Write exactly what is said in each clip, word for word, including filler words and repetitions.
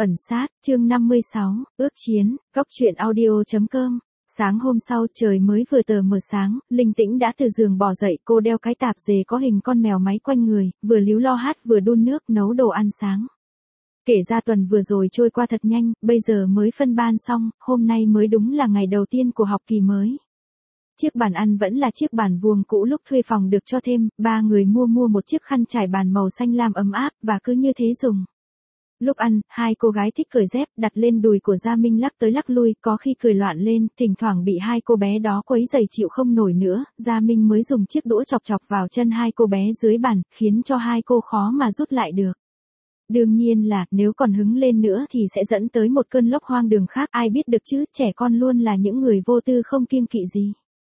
Ẩn sát, chương năm mươi sáu, ước chiến, góc truyện audio.com. Sáng hôm sau trời mới vừa tờ mờ sáng, Linh Tĩnh đã từ giường bò dậy, cô đeo cái tạp dề có hình con mèo máy quanh người, vừa líu lo hát vừa đun nước nấu đồ ăn sáng. Kể ra tuần vừa rồi trôi qua thật nhanh, bây giờ mới phân ban xong, hôm nay mới đúng là ngày đầu tiên của học kỳ mới. Chiếc bàn ăn vẫn là chiếc bàn vuông cũ lúc thuê phòng được cho thêm, ba người mua mua một chiếc khăn trải bàn màu xanh lam ấm áp và cứ như thế dùng. Lúc ăn, hai cô gái thích cởi dép đặt lên đùi của Gia Minh lắc tới lắc lui, có khi cười loạn lên, thỉnh thoảng bị hai cô bé đó quấy giày chịu không nổi nữa, Gia Minh mới dùng chiếc đũa chọc chọc vào chân hai cô bé dưới bàn, khiến cho hai cô khó mà rút lại được. Đương nhiên là, nếu còn hứng lên nữa thì sẽ dẫn tới một cơn lốc hoang đường khác, ai biết được chứ, trẻ con luôn là những người vô tư không kiêng kỵ gì.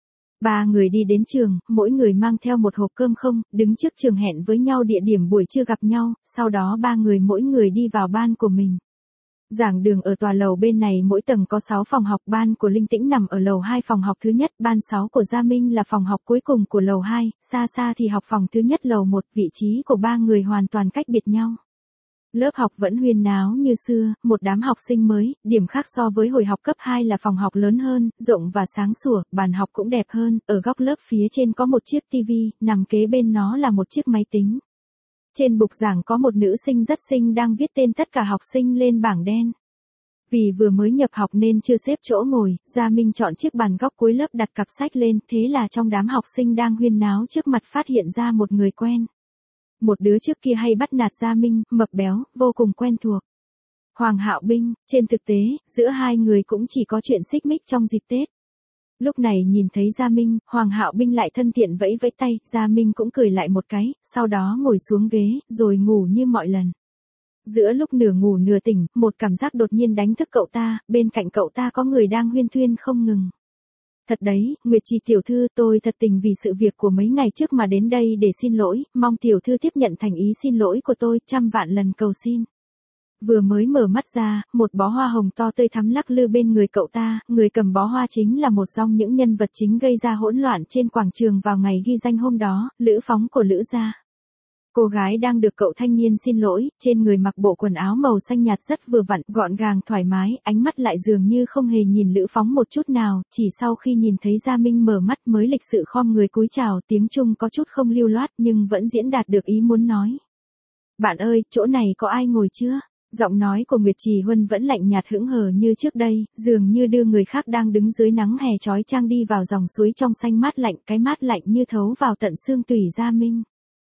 Ba người đi đến trường, mỗi người mang theo một hộp cơm không, đứng trước trường hẹn với nhau địa điểm buổi trưa gặp nhau, sau đó ba người mỗi người đi vào ban của mình. Giảng đường ở tòa lầu bên này mỗi tầng có sáu phòng học, ban của Linh Tĩnh nằm ở lầu hai phòng học thứ nhất, ban sáu của Gia Minh là phòng học cuối cùng của lầu hai, xa xa thì học phòng thứ nhất lầu một, vị trí của ba người hoàn toàn cách biệt nhau. Lớp học vẫn huyên náo như xưa, một đám học sinh mới, điểm khác so với hồi học cấp hai là phòng học lớn hơn, rộng và sáng sủa, bàn học cũng đẹp hơn, ở góc lớp phía trên có một chiếc tivi, nằm kế bên nó là một chiếc máy tính. Trên bục giảng có một nữ sinh rất xinh đang viết tên tất cả học sinh lên bảng đen. Vì vừa mới nhập học nên chưa xếp chỗ ngồi, Gia Minh chọn chiếc bàn góc cuối lớp đặt cặp sách lên, thế là trong đám học sinh đang huyên náo trước mặt phát hiện ra một người quen. Một đứa trước kia hay bắt nạt Gia Minh, mập béo, vô cùng quen thuộc. Hoàng Hạo Binh, trên thực tế, giữa hai người cũng chỉ có chuyện xích mích trong dịp Tết. Lúc này nhìn thấy Gia Minh, Hoàng Hạo Binh lại thân thiện vẫy vẫy tay, Gia Minh cũng cười lại một cái, sau đó ngồi xuống ghế, rồi ngủ như mọi lần. Giữa lúc nửa ngủ nửa tỉnh, một cảm giác đột nhiên đánh thức cậu ta, bên cạnh cậu ta có người đang huyên thuyên không ngừng. Thật đấy, Nguyệt Trì tiểu thư, tôi thật tình vì sự việc của mấy ngày trước mà đến đây để xin lỗi, mong tiểu thư tiếp nhận thành ý xin lỗi của tôi, trăm vạn lần cầu xin. Vừa mới mở mắt ra, một bó hoa hồng to tươi thắm lắc lư bên người cậu ta, người cầm bó hoa chính là một trong những nhân vật chính gây ra hỗn loạn trên quảng trường vào ngày ghi danh hôm đó, Lữ Phóng của Lữ gia. Cô gái đang được cậu thanh niên xin lỗi, trên người mặc bộ quần áo màu xanh nhạt rất vừa vặn, gọn gàng thoải mái, ánh mắt lại dường như không hề nhìn Lữ Phóng một chút nào, chỉ sau khi nhìn thấy Gia Minh mở mắt mới lịch sự khom người cúi chào, tiếng Trung có chút không lưu loát nhưng vẫn diễn đạt được ý muốn nói. Bạn ơi, chỗ này có ai ngồi chưa? Giọng nói của Nguyệt Trì Huân vẫn lạnh nhạt hững hờ như trước đây, dường như đưa người khác đang đứng dưới nắng hè chói chang đi vào dòng suối trong xanh mát lạnh, cái mát lạnh như thấu vào tận xương tủy Gia Minh.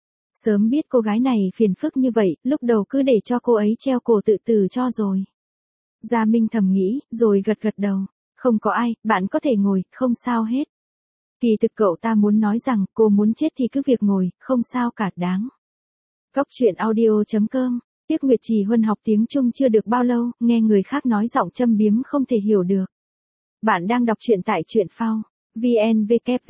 Sớm biết cô gái này phiền phức như vậy, lúc đầu cứ để cho cô ấy treo cổ tự tử cho rồi. Gia Minh thầm nghĩ, rồi gật gật đầu. Không có ai, bạn có thể ngồi, không sao hết. Kỳ thực cậu ta muốn nói rằng, cô muốn chết thì cứ việc ngồi, không sao cả, đáng. Góc truyện audio.com. Tiếc Nguyệt Trì Huân học tiếng Trung chưa được bao lâu, nghe người khác nói giọng châm biếm không thể hiểu được. Bạn đang đọc truyện tại truyện phao. vn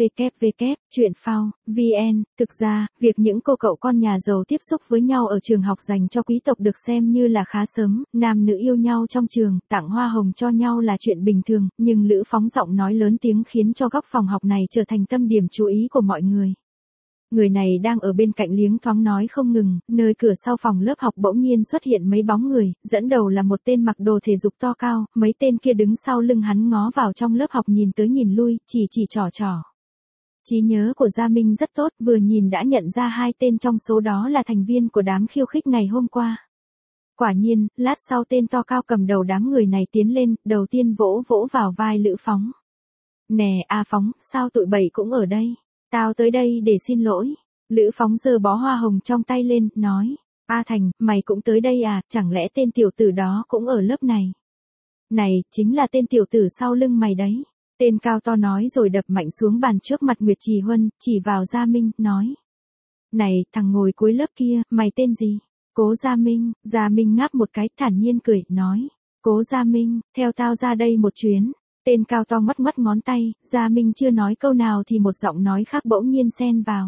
www truyện phao vn. Thực ra, việc những cô cậu con nhà giàu tiếp xúc với nhau ở trường học dành cho quý tộc được xem như là khá sớm, nam nữ yêu nhau trong trường, tặng hoa hồng cho nhau là chuyện bình thường, nhưng Lữ Phóng giọng nói lớn tiếng khiến cho góc phòng học này trở thành tâm điểm chú ý của mọi người. Người này đang ở bên cạnh liếng thoáng nói không ngừng, nơi cửa sau phòng lớp học bỗng nhiên xuất hiện mấy bóng người, dẫn đầu là một tên mặc đồ thể dục to cao, mấy tên kia đứng sau lưng hắn ngó vào trong lớp học nhìn tới nhìn lui, chỉ chỉ trò trò. Trí nhớ của Gia Minh rất tốt, vừa nhìn đã nhận ra hai tên trong số đó là thành viên của đám khiêu khích ngày hôm qua. Quả nhiên, lát sau tên to cao cầm đầu đám người này tiến lên, đầu tiên vỗ vỗ vào vai Lữ Phóng. Nè, A Phóng, sao tụi bậy cũng ở đây? Tao tới đây để xin lỗi. Lữ Phóng giơ bó hoa hồng trong tay lên, nói. A Thành, mày cũng tới đây à, chẳng lẽ tên tiểu tử đó cũng ở lớp này? Này, chính là tên tiểu tử sau lưng mày đấy. Tên cao to nói rồi đập mạnh xuống bàn trước mặt Nguyệt Trì Huân, chỉ vào Gia Minh, nói. Này, thằng ngồi cuối lớp kia, mày tên gì? Cố Gia Minh. Gia Minh ngáp một cái, thản nhiên cười, nói. Cố Gia Minh, theo tao ra đây một chuyến. Tên cao to ngoắt ngoắt ngón tay, Gia Minh chưa nói câu nào thì một giọng nói khác bỗng nhiên xen vào.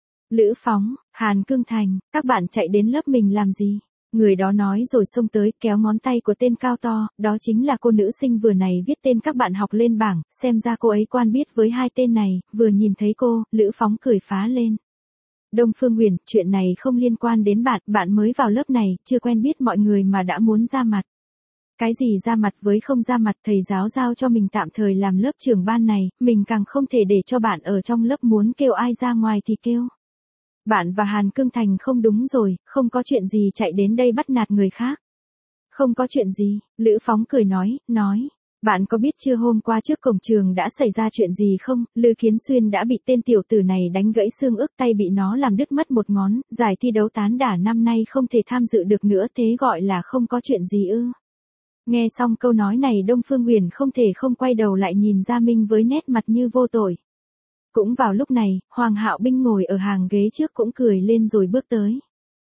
Lữ Phóng, Hàn Cương Thành, các bạn chạy đến lớp mình làm gì? Người đó nói rồi xông tới kéo ngón tay của tên cao to, đó chính là cô nữ sinh vừa này viết tên các bạn học lên bảng, xem ra cô ấy quan biết với hai tên này, vừa nhìn thấy cô, Lữ Phóng cười phá lên. Đông Phương Huyền, chuyện này không liên quan đến bạn, bạn mới vào lớp này, chưa quen biết mọi người mà đã muốn ra mặt. Cái gì ra mặt với không ra mặt, thầy giáo giao cho mình tạm thời làm lớp trưởng ban này, mình càng không thể để cho bạn ở trong lớp muốn kêu ai ra ngoài thì kêu. Bạn và Hàn Cương Thành không đúng rồi, không có chuyện gì chạy đến đây bắt nạt người khác. Không có chuyện gì, Lữ Phóng cười nói, nói. Bạn có biết chưa, hôm qua trước cổng trường đã xảy ra chuyện gì không? Lư Kiến Xuyên đã bị tên tiểu tử này đánh gãy xương ức tay, bị nó làm đứt mất một ngón, giải thi đấu tán đả năm nay không thể tham dự được nữa, thế gọi là không có chuyện gì ư? Nghe xong câu nói này, Đông Phương Huyền không thể không quay đầu lại nhìn Gia Minh với nét mặt như vô tội. Cũng vào lúc này, Hoàng Hạo Binh ngồi ở hàng ghế trước cũng cười lên rồi bước tới.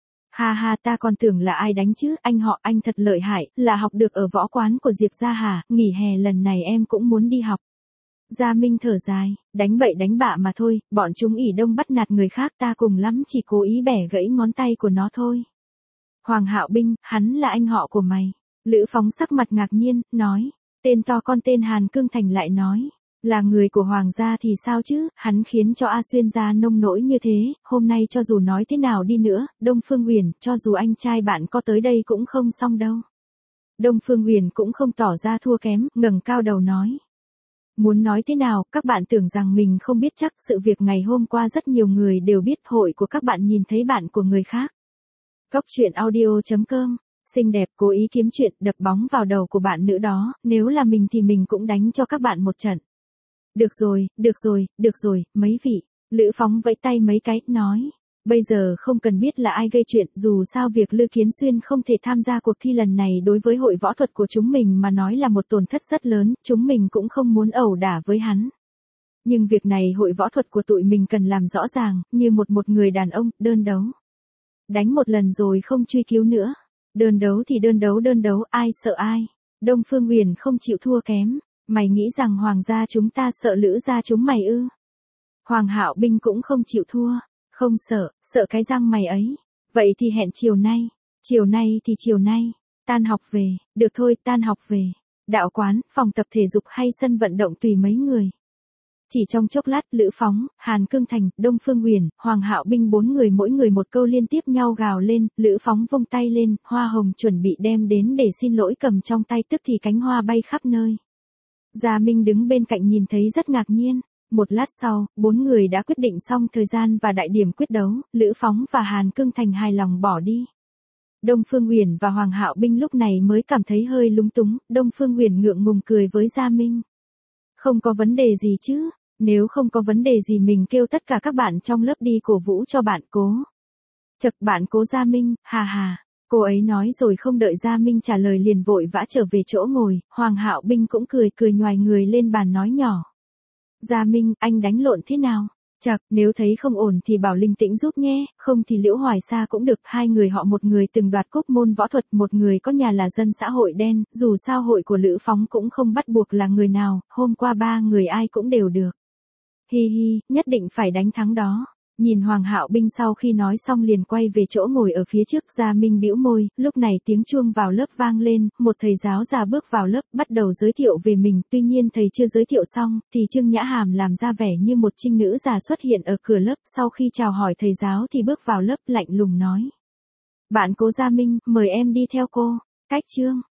Ha ha, ta còn tưởng là ai đánh chứ, anh họ anh thật lợi hại, là học được ở võ quán của Diệp gia hả, nghỉ hè lần này em cũng muốn đi học. Gia Minh thở dài, đánh bậy đánh bạ mà thôi, bọn chúng ỉ đông bắt nạt người khác, ta cùng lắm chỉ cố ý bẻ gãy ngón tay của nó thôi. Hoàng Hạo Binh, hắn là anh họ của mày. Lữ Phóng sắc mặt ngạc nhiên, nói, tên to con tên Hàn Cương Thành lại nói. Là người của Hoàng gia thì sao chứ, hắn khiến cho A Xuyên gia nông nỗi như thế, hôm nay cho dù nói thế nào đi nữa, Đông Phương Huyền, cho dù anh trai bạn có tới đây cũng không xong đâu. Đông Phương Huyền cũng không tỏ ra thua kém, ngẩng cao đầu nói. Muốn nói thế nào, các bạn tưởng rằng mình không biết chắc, sự việc ngày hôm qua rất nhiều người đều biết, hội của các bạn nhìn thấy bạn của người khác. Cóc truyện audio chấm com, xinh đẹp cố ý kiếm chuyện, đập bóng vào đầu của bạn nữ đó, nếu là mình thì mình cũng đánh cho các bạn một trận. Được rồi, được rồi, được rồi, mấy vị. Lữ Phóng vẫy tay mấy cái, nói. Bây giờ không cần biết là ai gây chuyện, dù sao việc Lư Kiến Xuyên không thể tham gia cuộc thi lần này đối với hội võ thuật của chúng mình mà nói là một tổn thất rất lớn, chúng mình cũng không muốn ẩu đả với hắn. Nhưng việc này hội võ thuật của tụi mình cần làm rõ ràng, như một một người đàn ông, đơn đấu. Đánh một lần rồi không truy cứu nữa. Đơn đấu thì đơn đấu đơn đấu, ai sợ ai. Đông Phương Huyền không chịu thua kém. Mày nghĩ rằng Hoàng gia chúng ta sợ Lữ gia chúng mày ư? Hoàng Hạo Binh cũng không chịu thua. Không sợ, sợ cái răng mày ấy. Vậy thì hẹn chiều nay. Chiều nay thì chiều nay. Tan học về, được thôi, tan học về. Đạo quán, phòng tập thể dục hay sân vận động tùy mấy người. Chỉ trong chốc lát, Lữ Phóng, Hàn Cương Thành, Đông Phương Huyền, Hoàng Hạo Binh bốn người mỗi người một câu liên tiếp nhau gào lên, Lữ Phóng vung tay lên, hoa hồng chuẩn bị đem đến để xin lỗi, cầm trong tay tức thì cánh hoa bay khắp nơi. Gia Minh đứng bên cạnh nhìn thấy rất ngạc nhiên. Một lát sau, bốn người đã quyết định xong thời gian và đại điểm quyết đấu, Lữ Phóng và Hàn Cương Thành hài lòng bỏ đi. Đông Phương Huyền và Hoàng Hạo Binh lúc này mới cảm thấy hơi lúng túng, Đông Phương Huyền ngượng ngùng cười với Gia Minh. Không có vấn đề gì chứ, nếu không có vấn đề gì mình kêu tất cả các bạn trong lớp đi cổ vũ cho bạn Cố. Chật, bạn Cố Gia Minh, hà hà. Cô ấy nói rồi không đợi Gia Minh trả lời liền vội vã trở về chỗ ngồi, Hoàng Hạo Binh cũng cười cười nhoài người lên bàn nói nhỏ. Gia Minh, anh đánh lộn thế nào? Chật, nếu thấy không ổn thì bảo Linh Tĩnh giúp nhé, không thì Liễu Hoài Sa cũng được, hai người họ một người từng đoạt cúp môn võ thuật, một người có nhà là dân xã hội đen, dù sao hội của Lữ Phóng cũng không bắt buộc là người nào, hôm qua ba người ai cũng đều được. Hi hi, nhất định phải đánh thắng đó. Nhìn Hoàng Hạo Binh sau khi nói xong liền quay về chỗ ngồi ở phía trước, Gia Minh bĩu môi, lúc này tiếng chuông vào lớp vang lên, một thầy giáo già bước vào lớp, bắt đầu giới thiệu về mình, tuy nhiên thầy chưa giới thiệu xong, thì Trương Nhã Hàm làm ra vẻ như một trinh nữ già xuất hiện ở cửa lớp, sau khi chào hỏi thầy giáo thì bước vào lớp, lạnh lùng nói. Bạn Cố Gia Minh, mời em đi theo cô. Cách Trương.